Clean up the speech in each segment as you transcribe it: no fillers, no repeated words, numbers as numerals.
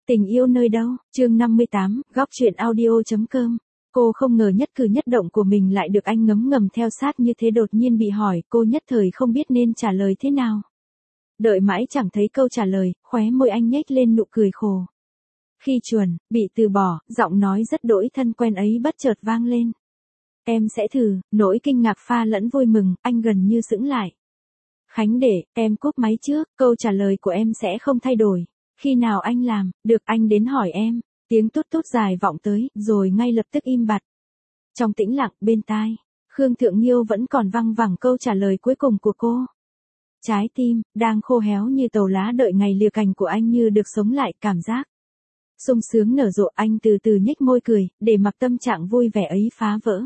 Tình yêu nơi đâu, chương 58, góc truyện audio.com. Cô không ngờ nhất cử nhất động của mình lại được anh ngấm ngầm theo sát như thế, đột nhiên bị hỏi, cô nhất thời không biết nên trả lời thế nào. Đợi mãi chẳng thấy câu trả lời, khóe môi anh nhếch lên nụ cười khổ. Khi chuẩn, bị từ bỏ, giọng nói rất đỗi thân quen ấy bất chợt vang lên. Em sẽ thử, nỗi kinh ngạc pha lẫn vui mừng, anh gần như sững lại. Khánh để, em cúp máy trước, câu trả lời của em sẽ không thay đổi. Khi nào anh làm, được anh đến hỏi em, tiếng tút tút dài vọng tới, rồi ngay lập tức im bặt. Trong tĩnh lặng bên tai, Khương Thượng Nhiêu vẫn còn văng vẳng câu trả lời cuối cùng của cô. Trái tim, đang khô héo như tàu lá đợi ngày lìa cành của anh như được sống lại, cảm giác sung sướng nở rộ. Anh từ từ nhếch môi cười, để mặc tâm trạng vui vẻ ấy phá vỡ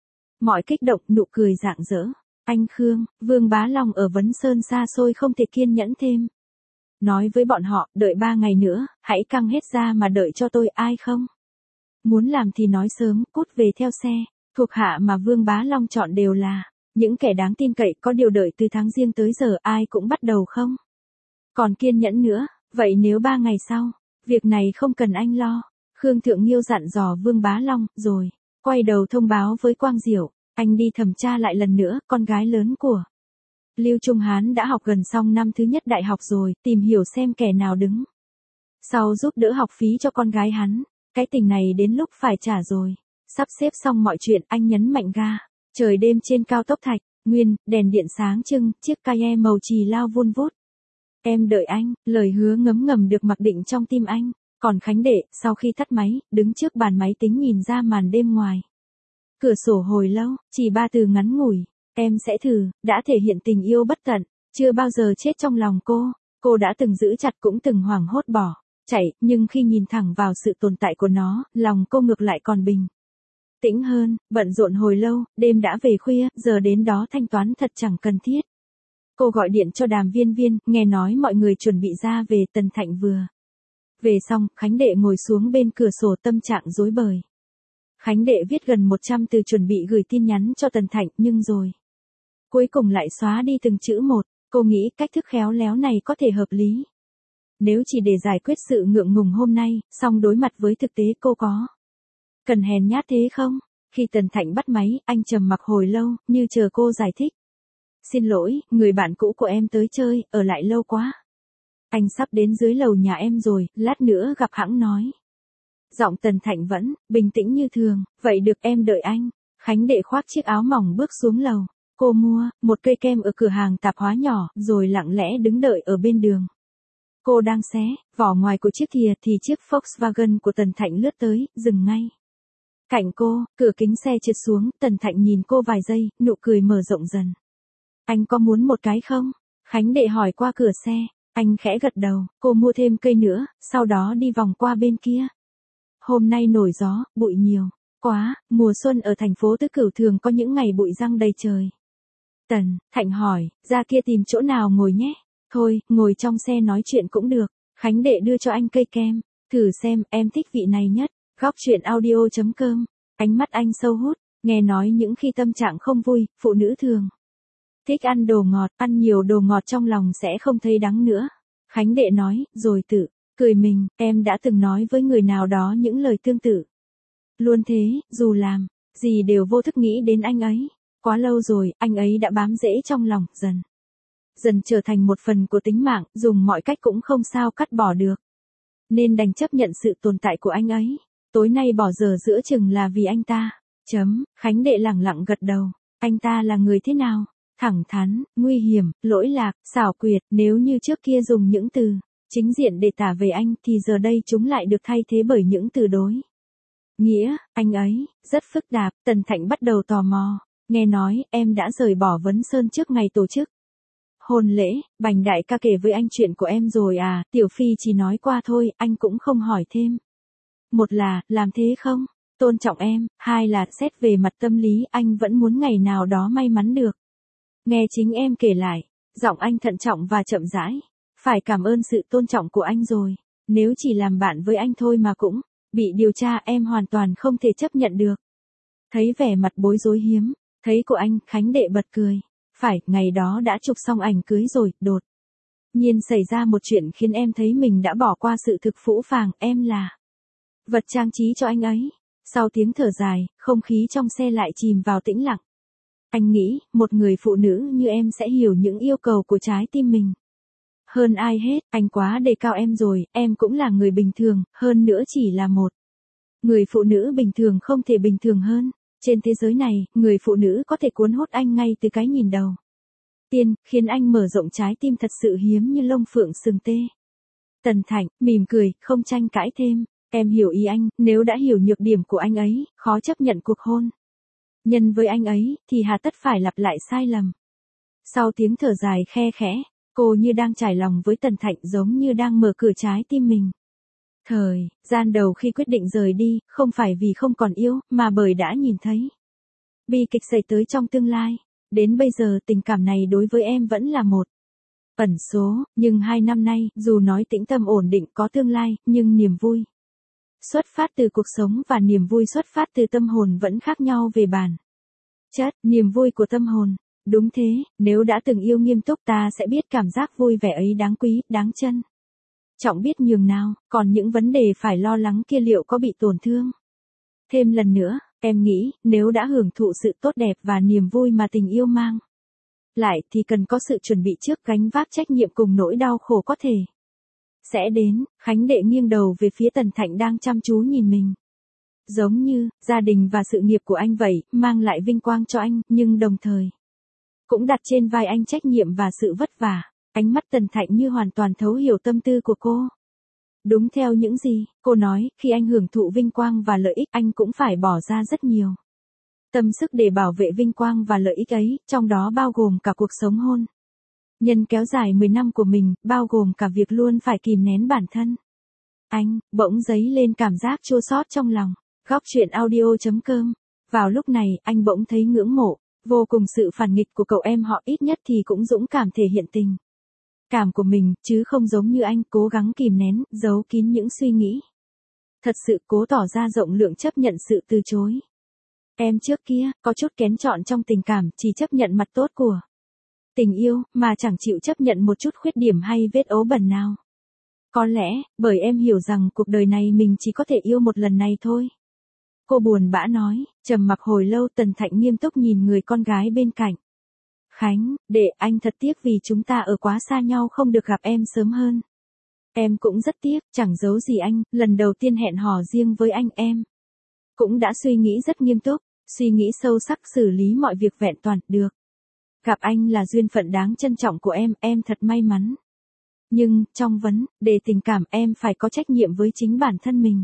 mọi kích động, nụ cười rạng rỡ. Anh Khương, Vương Bá Long ở Vấn Sơn xa xôi không thể kiên nhẫn thêm. Nói với bọn họ, đợi 3 ngày nữa, hãy căng hết ra mà đợi cho tôi, ai không muốn làm thì nói sớm, cút về theo xe. Thuộc hạ mà Vương Bá Long chọn đều là những kẻ đáng tin cậy, có điều đợi từ tháng Giêng tới giờ ai cũng bắt đầu không còn kiên nhẫn nữa. Vậy nếu 3 ngày sau, việc này không cần anh lo. Khương Thượng Nhiêu dặn dò Vương Bá Long, rồi quay đầu thông báo với Quang Diệu, anh đi thẩm tra lại lần nữa, con gái lớn của Lưu Trung Hán đã học gần xong năm thứ nhất đại học rồi, tìm hiểu xem kẻ nào đứng sau giúp đỡ học phí cho con gái hắn. Cái tình này đến lúc phải trả rồi. Sắp xếp xong mọi chuyện, anh nhấn mạnh ga. Trời đêm trên cao tốc Thạch Nguyên, đèn điện sáng trưng, chiếc Cayenne màu chì lao vun vút. Em đợi anh, lời hứa ngấm ngầm được mặc định trong tim anh. Còn Khánh Đệ, sau khi tắt máy, đứng trước bàn máy tính nhìn ra màn đêm ngoài cửa sổ hồi lâu, chỉ 3 từ ngắn ngủi. Em sẽ thử, đã thể hiện tình yêu bất tận, chưa bao giờ chết trong lòng cô. Cô đã từng giữ chặt cũng từng hoảng hốt bỏ chạy, nhưng khi nhìn thẳng vào sự tồn tại của nó, lòng cô ngược lại còn bình tĩnh hơn. Bận rộn hồi lâu, đêm đã về khuya, giờ đến đó thanh toán thật chẳng cần thiết. Cô gọi điện cho Đàm Viên Viên, nghe nói mọi người chuẩn bị ra về. Tần Thạnh vừa về xong, Khánh Đệ ngồi xuống bên cửa sổ, tâm trạng rối bời. Khánh Đệ viết gần 100 từ chuẩn bị gửi tin nhắn cho Tần Thạnh, nhưng rồi cuối cùng lại xóa đi từng chữ một. Cô nghĩ cách thức khéo léo này có thể hợp lý. Nếu chỉ để giải quyết sự ngượng ngùng hôm nay, song đối mặt với thực tế cô có cần hèn nhát thế không? Khi Tần Thạnh bắt máy, anh trầm mặc hồi lâu, như chờ cô giải thích. Xin lỗi, người bạn cũ của em tới chơi, ở lại lâu quá. Anh sắp đến dưới lầu nhà em rồi, lát nữa gặp hẵng nói. Giọng Tần Thạnh vẫn bình tĩnh như thường. Vậy được, em đợi anh. Khánh Đệ khoác chiếc áo mỏng bước xuống lầu. Cô mua một cây kem ở cửa hàng tạp hóa nhỏ, rồi lặng lẽ đứng đợi ở bên đường. Cô đang xé vỏ ngoài của chiếc thìa thì chiếc Volkswagen của Tần Thạnh lướt tới, dừng ngay cạnh cô. Cửa kính xe trượt xuống, Tần Thạnh nhìn cô vài giây, nụ cười mở rộng dần. Anh có muốn một cái không? Khánh Đệ hỏi qua cửa xe. Anh khẽ gật đầu. Cô mua thêm cây nữa, sau đó đi vòng qua bên kia. Hôm nay nổi gió, bụi nhiều quá. Mùa xuân ở thành phố Tứ Cửu thường có những ngày bụi giăng đầy trời. Tần Thạnh hỏi, ra kia tìm chỗ nào ngồi nhé. Thôi, ngồi trong xe nói chuyện cũng được. Khánh Đệ đưa cho anh cây kem. Thử xem, em thích vị này nhất. Góc truyện audio.com. Ánh mắt anh sâu hút. Nghe nói những khi tâm trạng không vui, phụ nữ thường thích ăn đồ ngọt. Ăn nhiều đồ ngọt trong lòng sẽ không thấy đắng nữa. Khánh Đệ nói, rồi tự cười mình. Em đã từng nói với người nào đó những lời tương tự. Luôn thế, dù làm gì đều vô thức nghĩ đến anh ấy. Quá lâu rồi, anh ấy đã bám rễ trong lòng, dần trở thành một phần của tính mạng, dùng mọi cách cũng không sao cắt bỏ được. Nên đành chấp nhận sự tồn tại của anh ấy. Tối nay bỏ giờ giữa chừng là vì anh ta. Khánh Đệ lẳng lặng gật đầu. Anh ta là người thế nào? Thẳng thắn, nguy hiểm, lỗi lạc, xảo quyệt. Nếu như trước kia dùng những từ chính diện để tả về anh, thì giờ đây chúng lại được thay thế bởi những từ đối nghĩa. Anh ấy rất phức tạp. Tần Thạnh bắt đầu tò mò. Nghe nói, em đã rời bỏ Vấn Sơn trước ngày tổ chức hôn lễ. Bành đại ca kể với anh chuyện của em rồi à? Tiểu Phi chỉ nói qua thôi, anh cũng không hỏi thêm. Một là, làm thế không tôn trọng em. Hai là, xét về mặt tâm lý, anh vẫn muốn ngày nào đó may mắn được nghe chính em kể lại. Giọng anh thận trọng và chậm rãi. Phải cảm ơn sự tôn trọng của anh rồi. Nếu chỉ làm bạn với anh thôi mà cũng bị điều tra, em hoàn toàn không thể chấp nhận được. Thấy vẻ mặt bối rối hiếm thấy của anh, Khánh Đệ bật cười. Phải, ngày đó đã chụp xong ảnh cưới rồi. Đột nhiên xảy ra một chuyện khiến em thấy mình đã bỏ qua sự thực phũ phàng, em là vật trang trí cho anh ấy. Sau tiếng thở dài, không khí trong xe lại chìm vào tĩnh lặng. Anh nghĩ, một người phụ nữ như em sẽ hiểu những yêu cầu của trái tim mình. Hơn ai hết, anh quá đề cao em rồi, em cũng là người bình thường, hơn nữa chỉ là một người phụ nữ bình thường không thể bình thường hơn. Trên thế giới này, người phụ nữ có thể cuốn hút anh ngay từ cái nhìn đầu tiên, khiến anh mở rộng trái tim thật sự hiếm như lông phượng sừng tê. Tần Thạnh, mỉm cười, không tranh cãi thêm. Em hiểu ý anh, nếu đã hiểu nhược điểm của anh ấy, khó chấp nhận cuộc hôn nhân với anh ấy, thì hà tất phải lặp lại sai lầm. Sau tiếng thở dài khe khẽ, cô như đang trải lòng với Tần Thạnh giống như đang mở cửa trái tim mình. Thời gian đầu khi quyết định rời đi, không phải vì không còn yêu, mà bởi đã nhìn thấy bi kịch xảy tới trong tương lai. Đến bây giờ tình cảm này đối với em vẫn là một ẩn số, nhưng 2 năm nay, dù nói tĩnh tâm ổn định có tương lai, nhưng niềm vui xuất phát từ cuộc sống và niềm vui xuất phát từ tâm hồn vẫn khác nhau về bản chất. Niềm vui của tâm hồn. Đúng thế, nếu đã từng yêu nghiêm túc ta sẽ biết cảm giác vui vẻ ấy đáng quý, đáng trân trọng biết nhường nào, còn những vấn đề phải lo lắng kia liệu có bị tổn thương. Thêm lần nữa, em nghĩ, nếu đã hưởng thụ sự tốt đẹp và niềm vui mà tình yêu mang lại thì cần có sự chuẩn bị trước gánh vác trách nhiệm cùng nỗi đau khổ có thể sẽ đến. Khánh Đệ nghiêng đầu về phía Tần Thạnh đang chăm chú nhìn mình. Giống như, gia đình và sự nghiệp của anh vậy, mang lại vinh quang cho anh, nhưng đồng thời cũng đặt trên vai anh trách nhiệm và sự vất vả. Ánh mắt Tần Thạnh như hoàn toàn thấu hiểu tâm tư của cô. Đúng theo những gì cô nói, khi anh hưởng thụ vinh quang và lợi ích, anh cũng phải bỏ ra rất nhiều tâm sức để bảo vệ vinh quang và lợi ích ấy, trong đó bao gồm cả cuộc sống hôn nhân kéo dài 10 năm của mình, bao gồm cả việc luôn phải kìm nén bản thân. Anh bỗng dấy lên cảm giác chua xót trong lòng. Góc truyện audio.com. Vào lúc này, anh bỗng thấy ngưỡng mộ vô cùng sự phản nghịch của cậu em họ, ít nhất thì cũng dũng cảm thể hiện tình cảm của mình, chứ không giống như anh cố gắng kìm nén, giấu kín những suy nghĩ. Thật sự cố tỏ ra rộng lượng chấp nhận sự từ chối. Em trước kia, có chút kén chọn trong tình cảm, chỉ chấp nhận mặt tốt của tình yêu, mà chẳng chịu chấp nhận một chút khuyết điểm hay vết ố bẩn nào. Có lẽ, bởi em hiểu rằng cuộc đời này mình chỉ có thể yêu một lần này thôi. Cô buồn bã nói, trầm mặc hồi lâu. Tần Thạnh nghiêm túc nhìn người con gái bên cạnh. Khánh, Đệ, anh thật tiếc vì chúng ta ở quá xa nhau không được gặp em sớm hơn. Em cũng rất tiếc, chẳng giấu gì anh, lần đầu tiên hẹn hò riêng với anh em cũng đã suy nghĩ rất nghiêm túc, suy nghĩ sâu sắc xử lý mọi việc vẹn toàn, được. Gặp anh là duyên phận đáng trân trọng của em thật may mắn. Nhưng, trong vấn đề tình cảm em phải có trách nhiệm với chính bản thân mình.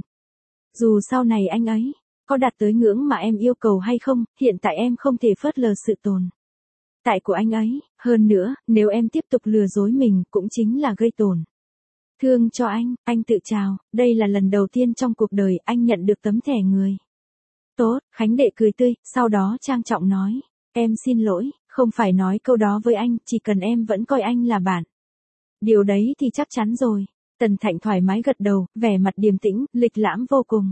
Dù sau này anh ấy có đạt tới ngưỡng mà em yêu cầu hay không, hiện tại em không thể phớt lờ sự tồn tại của anh ấy. Hơn nữa, nếu em tiếp tục lừa dối mình cũng chính là gây tổn thương cho anh. Anh tự chào, đây là lần đầu tiên trong cuộc đời anh nhận được tấm thẻ người tốt. Khánh Đệ cười tươi, sau đó trang trọng nói, em xin lỗi, không phải nói câu đó với anh, chỉ cần em vẫn coi anh là bạn. Điều đấy thì chắc chắn rồi. Tần Thạnh thoải mái gật đầu, vẻ mặt điềm tĩnh, lịch lãm vô cùng.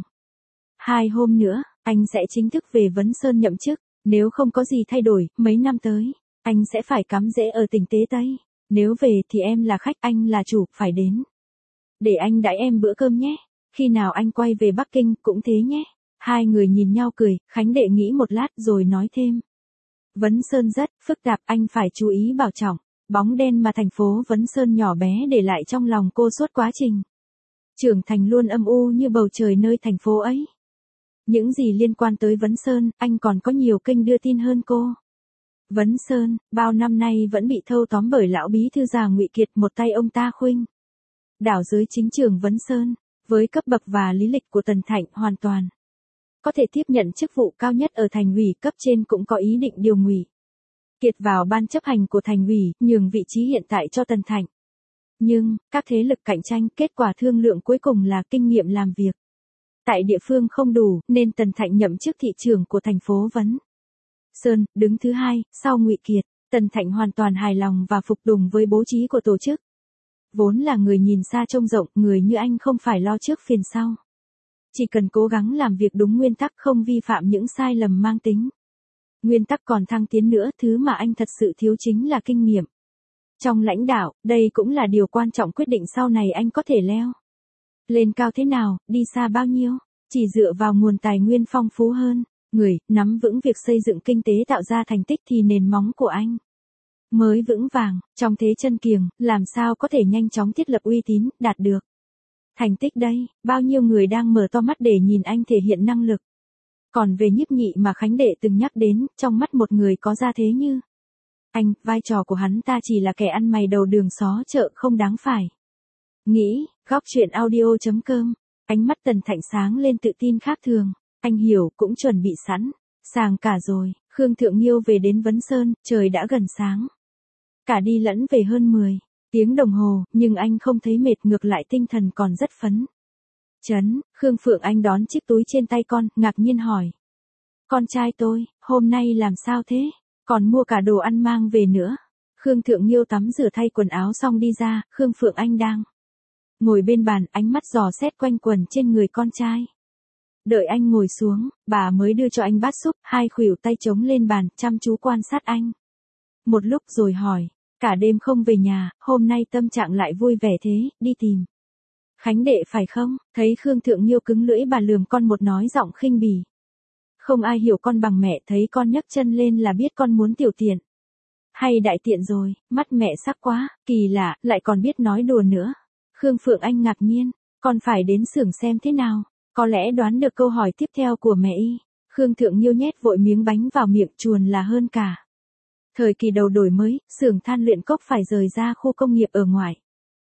2 hôm nữa, anh sẽ chính thức về Vấn Sơn nhậm chức. Nếu không có gì thay đổi, mấy năm tới, anh sẽ phải cắm rễ ở tỉnh Tế Tây. Nếu về thì em là khách, anh là chủ, phải đến để anh đãi em bữa cơm nhé. Khi nào anh quay về Bắc Kinh cũng thế nhé. Hai người nhìn nhau cười, Khánh Đệ nghĩ một lát rồi nói thêm. Vấn Sơn rất phức tạp, anh phải chú ý bảo trọng. Bóng đen mà thành phố Vấn Sơn nhỏ bé để lại trong lòng cô suốt quá trình trưởng thành luôn âm u như bầu trời nơi thành phố ấy. Những gì liên quan tới Vấn Sơn, anh còn có nhiều kênh đưa tin hơn cô. Vấn Sơn, bao năm nay vẫn bị thâu tóm bởi lão bí thư già Ngụy Kiệt, một tay ông ta khuynh đảo giới chính trường Vấn Sơn, với cấp bậc và lý lịch của Tần Thạnh hoàn toàn có thể tiếp nhận chức vụ cao nhất ở thành ủy. Cấp trên cũng có ý định điều Ngụy Kiệt vào ban chấp hành của thành ủy, nhường vị trí hiện tại cho Tần Thạnh. Nhưng, các thế lực cạnh tranh, kết quả thương lượng cuối cùng là kinh nghiệm làm việc tại địa phương không đủ, nên Tần Thạnh nhậm chức thị trưởng của thành phố Vấn Sơn, đứng thứ 2, sau Ngụy Kiệt. Tần Thạnh hoàn toàn hài lòng và phục tùng với bố trí của tổ chức. Vốn là người nhìn xa trông rộng, người như anh không phải lo trước phiền sau. Chỉ cần cố gắng làm việc đúng nguyên tắc, không vi phạm những sai lầm mang tính nguyên tắc còn thăng tiến nữa. Thứ mà anh thật sự thiếu chính là kinh nghiệm Trong lãnh đạo, đây cũng là điều quan trọng quyết định sau này anh có thể leo lên cao thế nào, đi xa bao nhiêu. Chỉ dựa vào nguồn tài nguyên phong phú hơn, người nắm vững việc xây dựng kinh tế tạo ra thành tích thì nền móng của anh mới vững vàng. Trong thế chân kiềng, làm sao có thể nhanh chóng thiết lập uy tín, đạt được thành tích đây. Bao nhiêu người đang mở to mắt để nhìn anh thể hiện năng lực. Còn về Nhiếp Nhị mà Khánh Đệ từng nhắc đến, trong mắt một người có gia thế như anh, vai trò của hắn ta chỉ là kẻ ăn mày đầu đường xó chợ không đáng phải nghĩ. Góc chuyện audio.com. Ánh mắt Tần Thạnh sáng lên tự tin khác thường. Anh hiểu, cũng chuẩn bị sẵn sàng cả rồi. Khương Thượng Nhiêu về đến Vấn Sơn, trời đã gần sáng. Cả đi lẫn về hơn 10 tiếng đồng hồ, nhưng anh không thấy mệt, ngược lại tinh thần còn rất phấn chấn. Khương Phượng Anh đón chiếc túi trên tay con, ngạc nhiên hỏi. Con trai tôi, hôm nay làm sao thế? Còn mua cả đồ ăn mang về nữa. Khương Thượng Nhiêu tắm rửa thay quần áo xong đi ra, Khương Phượng Anh đang ngồi bên bàn, ánh mắt dò xét quanh quần trên người con trai. Đợi anh ngồi xuống, bà mới đưa cho anh bát súp, hai khuỷu tay chống lên bàn, chăm chú quan sát anh một lúc rồi hỏi. Cả đêm không về nhà, hôm nay tâm trạng lại vui vẻ thế, đi tìm Khánh Đệ phải không? Thấy Khương Thượng Nhiêu cứng lưỡi, bà lườm con một nói giọng khinh bỉ. Không ai hiểu con bằng mẹ, thấy con nhấc chân lên là biết con muốn tiểu tiện hay đại tiện rồi. Mắt mẹ sắc quá, kỳ lạ, lại còn biết nói đùa nữa. Khương Phượng Anh ngạc nhiên, con phải đến xưởng xem thế nào. Có lẽ đoán được câu hỏi tiếp theo của mẹ y. Khương Thượng Nhiêu nhét vội miếng bánh vào miệng, chuồn là hơn cả. Thời kỳ đầu đổi mới, xưởng than luyện cốc phải rời ra khu công nghiệp ở ngoài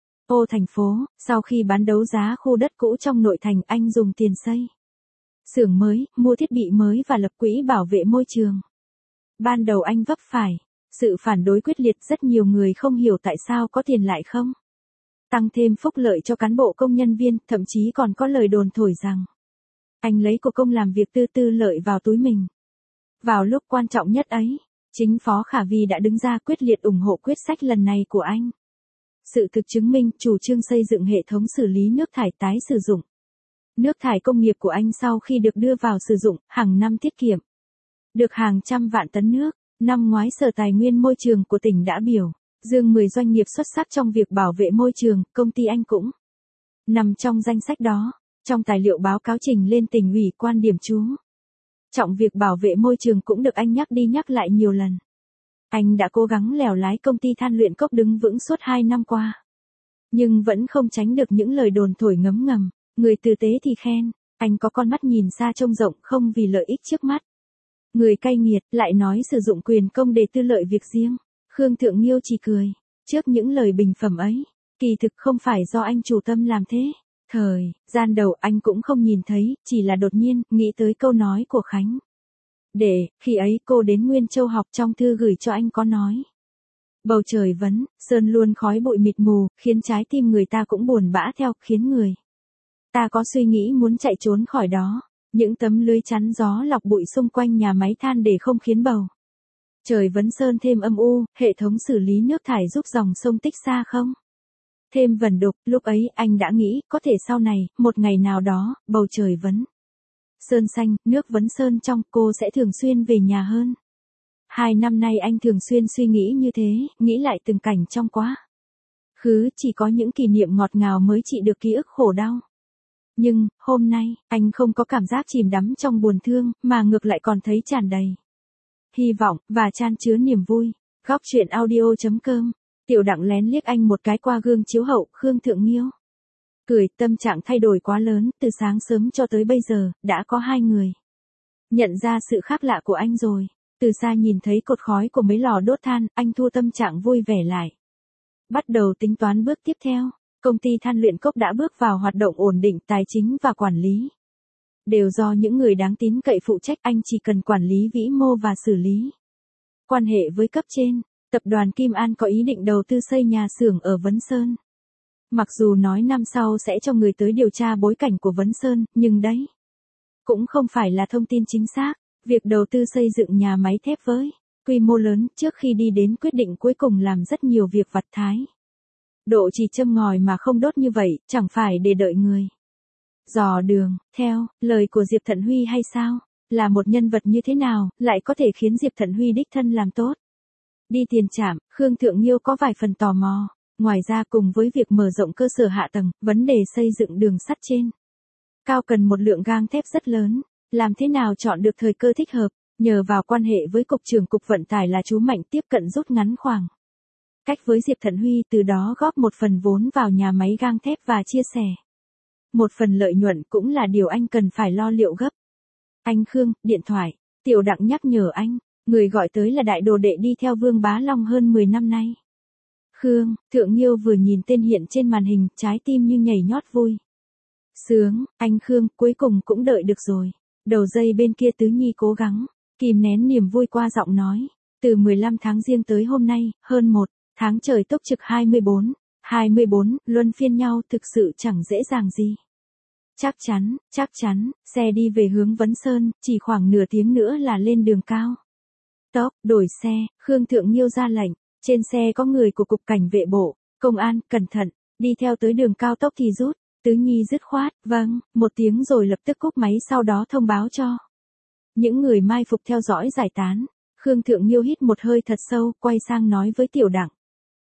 ô thành phố. Sau khi bán đấu giá khu đất cũ trong nội thành, anh dùng tiền xây xưởng mới, mua thiết bị mới và lập quỹ bảo vệ môi trường. Ban đầu anh vấp phải sự phản đối quyết liệt, rất nhiều người không hiểu tại sao có tiền lại không tăng thêm phúc lợi cho cán bộ công nhân viên, thậm chí còn có lời đồn thổi rằng anh lấy của công làm việc tư tư lợi vào túi mình. Vào lúc quan trọng nhất ấy, chính Phó Khả Vi đã đứng ra quyết liệt ủng hộ quyết sách lần này của anh. Sự thực chứng minh, chủ trương xây dựng hệ thống xử lý nước thải tái sử dụng nước thải công nghiệp của anh sau khi được đưa vào sử dụng, hàng năm tiết kiệm được hàng trăm vạn tấn nước. Năm ngoái Sở Tài nguyên Môi trường của tỉnh đã biểu dương 10 doanh nghiệp xuất sắc trong việc bảo vệ môi trường, công ty anh cũng nằm trong danh sách đó. Trong tài liệu báo cáo trình lên tỉnh ủy, quan điểm chú trọng việc bảo vệ môi trường cũng được anh nhắc đi nhắc lại nhiều lần. Anh đã cố gắng lèo lái công ty than luyện cốc đứng vững suốt 2 năm qua, nhưng vẫn không tránh được những lời đồn thổi ngấm ngầm. Người tử tế thì khen, anh có con mắt nhìn xa trông rộng, không vì lợi ích trước mắt. Người cay nghiệt lại nói sử dụng quyền công để tư lợi việc riêng. Khương Thượng Nhiêu chỉ cười trước những lời bình phẩm ấy. Kỳ thực không phải do anh chủ tâm làm thế. Thời gian đầu anh cũng không nhìn thấy, chỉ là đột nhiên nghĩ tới câu nói của Khánh Đệ. Khi ấy cô đến Nguyên Châu học, trong thư gửi cho anh có nói: bầu trời Vấn Sơn luôn khói bụi mịt mù, khiến trái tim người ta cũng buồn bã theo, khiến người ta có suy nghĩ muốn chạy trốn khỏi đó. Những tấm lưới chắn gió lọc bụi xung quanh nhà máy than để không khiến bầu trời Vấn Sơn thêm âm u. Hệ thống xử lý nước thải giúp dòng sông Tích Xa không thêm vẩn đục. Lúc ấy anh đã nghĩ, có thể sau này, một ngày nào đó, bầu trời Vấn Sơn xanh, nước Vấn Sơn trong, cô sẽ thường xuyên về nhà hơn. 2 năm nay anh thường xuyên suy nghĩ như thế, nghĩ lại từng cảnh trong quá khứ, chỉ có những kỷ niệm ngọt ngào mới trị được ký ức khổ đau. Nhưng, hôm nay, anh không có cảm giác chìm đắm trong buồn thương, mà ngược lại còn thấy tràn đầy hy vọng, và chan chứa niềm vui. Góc chuyện audio.com. Tiểu Đặng lén liếc anh một cái qua gương chiếu hậu. Khương Thượng Nhiêu cười, tâm trạng thay đổi quá lớn, từ sáng sớm cho tới bây giờ, đã có 2 người nhận ra sự khác lạ của anh rồi. Từ xa nhìn thấy cột khói của mấy lò đốt than, anh thu tâm trạng vui vẻ lại. Bắt đầu tính toán bước tiếp theo. Công ty than luyện cốc đã bước vào hoạt động ổn định, tài chính và quản lý đều do những người đáng tín cậy phụ trách, anh chỉ cần quản lý vĩ mô và xử lý quan hệ với cấp trên. Tập đoàn Kim An có ý định đầu tư xây nhà xưởng ở Vấn Sơn. Mặc dù nói năm sau sẽ cho người tới điều tra bối cảnh của Vấn Sơn, nhưng đấy cũng không phải là thông tin chính xác. Việc đầu tư xây dựng nhà máy thép với quy mô lớn, trước khi đi đến quyết định cuối cùng làm rất nhiều việc vặt thái độ chỉ châm ngòi mà không đốt như vậy, chẳng phải để đợi người dò đường. Theo lời của Diệp Thận Huy hay sao? Là một nhân vật như thế nào, lại có thể khiến Diệp Thận Huy đích thân làm tốt Đi tiền trạm, Khương Thượng Nhiêu có vài phần tò mò. Ngoài ra cùng với việc mở rộng cơ sở hạ tầng, vấn đề xây dựng đường sắt trên cao cần một lượng gang thép rất lớn. Làm thế nào chọn được thời cơ thích hợp? Nhờ vào quan hệ với Cục trưởng Cục Vận tải là chú Mạnh tiếp cận rút ngắn khoảng cách với Diệp Thận Huy, từ đó góp một phần vốn vào nhà máy gang thép và chia sẻ một phần lợi nhuận, cũng là điều anh cần phải lo liệu gấp. Anh Khương, điện thoại. Tiểu Đặng nhắc nhở anh, người gọi tới là đại đồ đệ đi theo Vương Bá Long hơn 10 năm nay. Khương, Thượng Nhiêu vừa nhìn tên hiện trên màn hình, trái tim như nhảy nhót vui sướng. Anh Khương, cuối cùng cũng đợi được rồi. Đầu dây bên kia Tứ Nhi cố gắng kìm nén niềm vui qua giọng nói. Từ 15 tháng Giêng tới hôm nay, hơn 1 tháng trời túc trực 24, luân phiên nhau, thực sự chẳng dễ dàng gì. Chắc chắn, xe đi về hướng Vấn Sơn, chỉ khoảng nửa tiếng nữa là lên đường cao tốc. Đổi xe, Khương Thượng Nhiêu ra lệnh. Trên xe có người của Cục Cảnh vệ bộ, công an, cẩn thận, đi theo tới đường cao tốc thì rút. Tứ Nhi dứt khoát, vâng, một tiếng rồi lập tức cúp máy, sau đó thông báo cho những người mai phục theo dõi giải tán. Khương Thượng Nhiêu hít một hơi thật sâu, quay sang nói với Tiểu Đặng.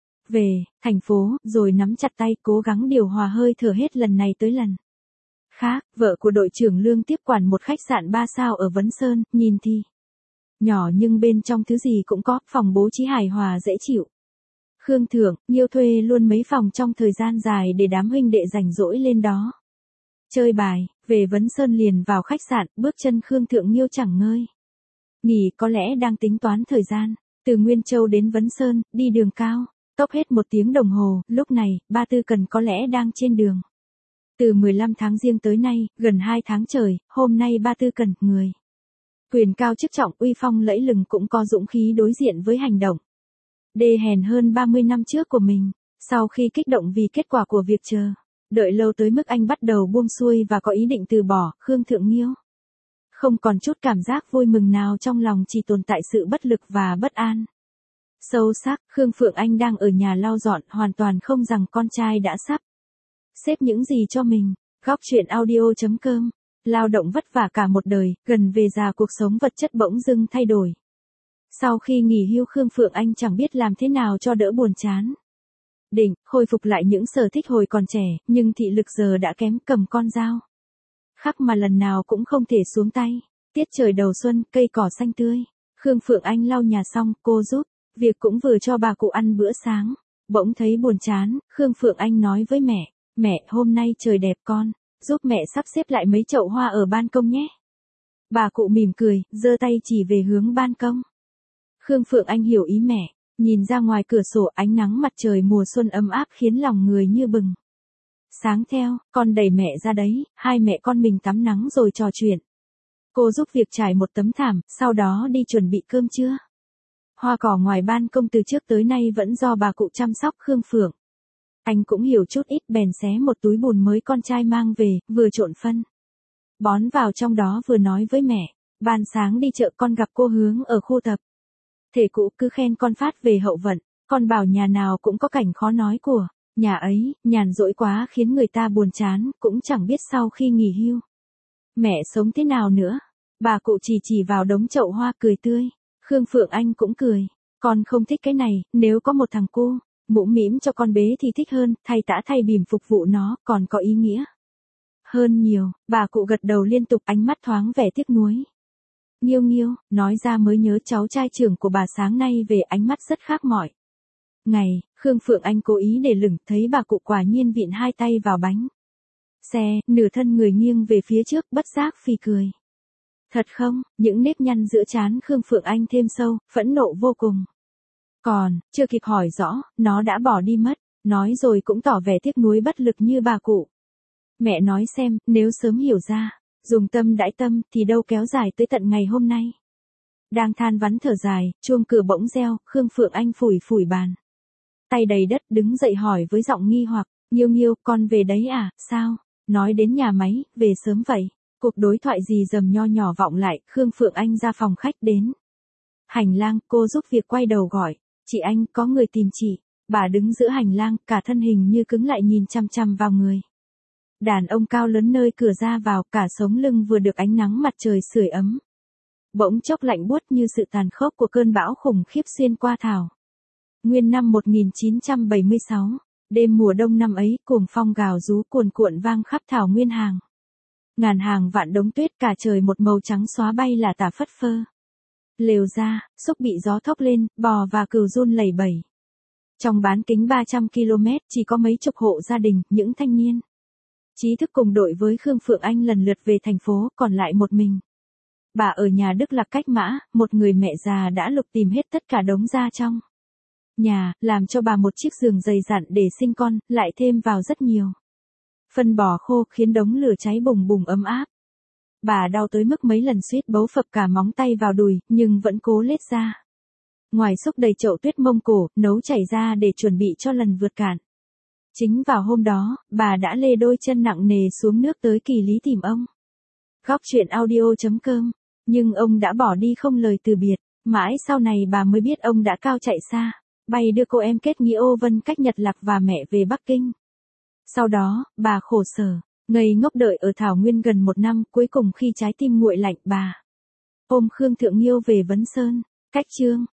Về, thành phố, rồi nắm chặt tay, cố gắng điều hòa hơi thở hết lần này tới lần khác. Vợ của đội trưởng Lương tiếp quản một khách sạn 3 sao ở Vấn Sơn, nhìn thì nhỏ nhưng bên trong thứ gì cũng có, phòng bố trí hài hòa dễ chịu. Khương Thượng Nhiêu thuê luôn mấy phòng trong thời gian dài để đám huynh đệ rảnh rỗi lên đó chơi bài. Về Vấn Sơn liền vào khách sạn, bước chân Khương Thượng Nhiêu chẳng ngơi nghỉ, có lẽ đang tính toán thời gian. Từ Nguyên Châu đến Vấn Sơn, đi đường cao tốc hết 1 tiếng đồng hồ, lúc này, Ba Tư Cần có lẽ đang trên đường. Từ 15 tháng Giêng tới nay, gần 2 tháng trời, hôm nay Ba Tư Cần, người quyền cao chức trọng, uy phong lẫy lừng, cũng có dũng khí đối diện với hành động đê hèn hơn 30 năm trước của mình. Sau khi kích động vì kết quả của việc đợi lâu tới mức anh bắt đầu buông xuôi và có ý định từ bỏ, Khương Thượng Nhiêu không còn chút cảm giác vui mừng nào trong lòng, chỉ tồn tại sự bất lực và bất an sâu sắc. Khương Phượng Anh đang ở nhà lau dọn, hoàn toàn không rằng con trai đã sắp xếp những gì cho mình. Góc truyện audio.com. Lao động vất vả cả một đời, gần về già cuộc sống vật chất bỗng dưng thay đổi. Sau khi nghỉ hưu, Khương Phượng Anh chẳng biết làm thế nào cho đỡ buồn chán. Định khôi phục lại những sở thích hồi còn trẻ, nhưng thị lực giờ đã kém, cầm con dao khắc mà lần nào cũng không thể xuống tay. Tiết trời đầu xuân, cây cỏ xanh tươi. Khương Phượng Anh lau nhà xong, cô giúp việc cũng vừa cho bà cụ ăn bữa sáng. Bỗng thấy buồn chán, Khương Phượng Anh nói với mẹ, mẹ, hôm nay trời đẹp, con giúp mẹ sắp xếp lại mấy chậu hoa ở ban công nhé. Bà cụ mỉm cười, giơ tay chỉ về hướng ban công. Khương Phượng Anh hiểu ý mẹ, nhìn ra ngoài cửa sổ, ánh nắng mặt trời mùa xuân ấm áp khiến lòng người như bừng sáng theo. Con đẩy mẹ ra đấy, hai mẹ con mình tắm nắng rồi trò chuyện. Cô giúp việc trải một tấm thảm, sau đó đi chuẩn bị cơm trưa. Hoa cỏ ngoài ban công từ trước tới nay vẫn do bà cụ chăm sóc. Khương Phượng Anh cũng hiểu chút ít, bèn xé một túi bùn mới con trai mang về, vừa trộn phân bón vào trong đó vừa nói với mẹ, ban sáng đi chợ con gặp cô Hướng ở khu tập thể cũ, cứ khen con phát về hậu vận, con bảo nhà nào cũng có cảnh khó nói của nhà ấy, nhàn rỗi quá khiến người ta buồn chán, cũng chẳng biết sau khi nghỉ hưu mẹ sống thế nào nữa. Bà cụ chỉ vào đống chậu hoa cười tươi. Khương Phượng Anh cũng cười, con không thích cái này, nếu có một thằng cu mũm mĩm cho con bế thì thích hơn, thay tã thay bỉm phục vụ nó còn có ý nghĩa hơn nhiều. Bà cụ gật đầu liên tục, ánh mắt thoáng vẻ tiếc nuối. Nhiêu, nói ra mới nhớ cháu trai trưởng của bà sáng nay về, ánh mắt rất khác mọi ngày. Khương Phượng Anh cố ý để lửng, thấy bà cụ quả nhiên vịn hai tay vào bánh xe, nửa thân người nghiêng về phía trước, bất giác phì cười. Thật không? Những nếp nhăn giữa trán Khương Phượng Anh thêm sâu, phẫn nộ vô cùng. Còn, chưa kịp hỏi rõ, nó đã bỏ đi mất, nói rồi cũng tỏ vẻ tiếc nuối bất lực như bà cụ. Mẹ nói xem, nếu sớm hiểu ra, dùng tâm đãi tâm, thì đâu kéo dài tới tận ngày hôm nay. Đang than vắn thở dài, chuông cửa bỗng reo, Khương Phượng Anh phủi bàn tay đầy đất, đứng dậy hỏi với giọng nghi hoặc, Nhiêu, con về đấy à, sao? Nói đến nhà máy, về sớm vậy. Cuộc đối thoại gì dầm nho nhỏ vọng lại, Khương Phượng Anh ra phòng khách đến hành lang, cô giúp việc quay đầu gọi, chị Anh, có người tìm chị. Bà đứng giữa hành lang, cả thân hình như cứng lại, nhìn chăm chăm vào người đàn ông cao lớn nơi cửa ra vào, cả sống lưng vừa được ánh nắng mặt trời sưởi ấm. Bỗng chốc lạnh buốt như sự tàn khốc của cơn bão khủng khiếp xuyên qua thảo Nguyên năm 1976, đêm mùa đông năm ấy, cuồng phong gào rú cuồn cuộn vang khắp thảo nguyên hàng. Ngàn hàng vạn đống tuyết cả trời một màu trắng xóa bay là tả phất phơ. Lều ra, xúc bị gió thốc lên, bò và cừu run lẩy bẩy. Trong bán kính 300 km chỉ có mấy chục hộ gia đình, những thanh niên trí thức cùng đội với Khương Phượng Anh lần lượt về thành phố, còn lại một mình. Bà ở nhà Đức Lạc Cách Mã, một người mẹ già đã lục tìm hết tất cả đống da trong nhà, làm cho bà một chiếc giường dày dặn để sinh con, lại thêm vào rất nhiều phân bò khô khiến đống lửa cháy bùng bùng ấm áp. Bà đau tới mức mấy lần suýt bấu phập cả móng tay vào đùi, nhưng vẫn cố lết ra. Ngoài xúc đầy chậu tuyết Mông Cổ, nấu chảy ra để chuẩn bị cho lần vượt cạn. Chính vào hôm đó, bà đã lê đôi chân nặng nề xuống nước tới Kỳ Lý tìm ông. Góc chuyện audio.com. Nhưng ông đã bỏ đi không lời từ biệt. Mãi sau này bà mới biết ông đã cao chạy xa, bay đưa cô em kết nghĩa Ô Vân cách Nhật Lặc và mẹ về Bắc Kinh. Sau đó, bà khổ sở, ngây ngốc đợi ở thảo nguyên gần 1 năm, cuối cùng khi trái tim nguội lạnh bà ôm Khương Thượng Nghiêu về Vấn Sơn. Cách chương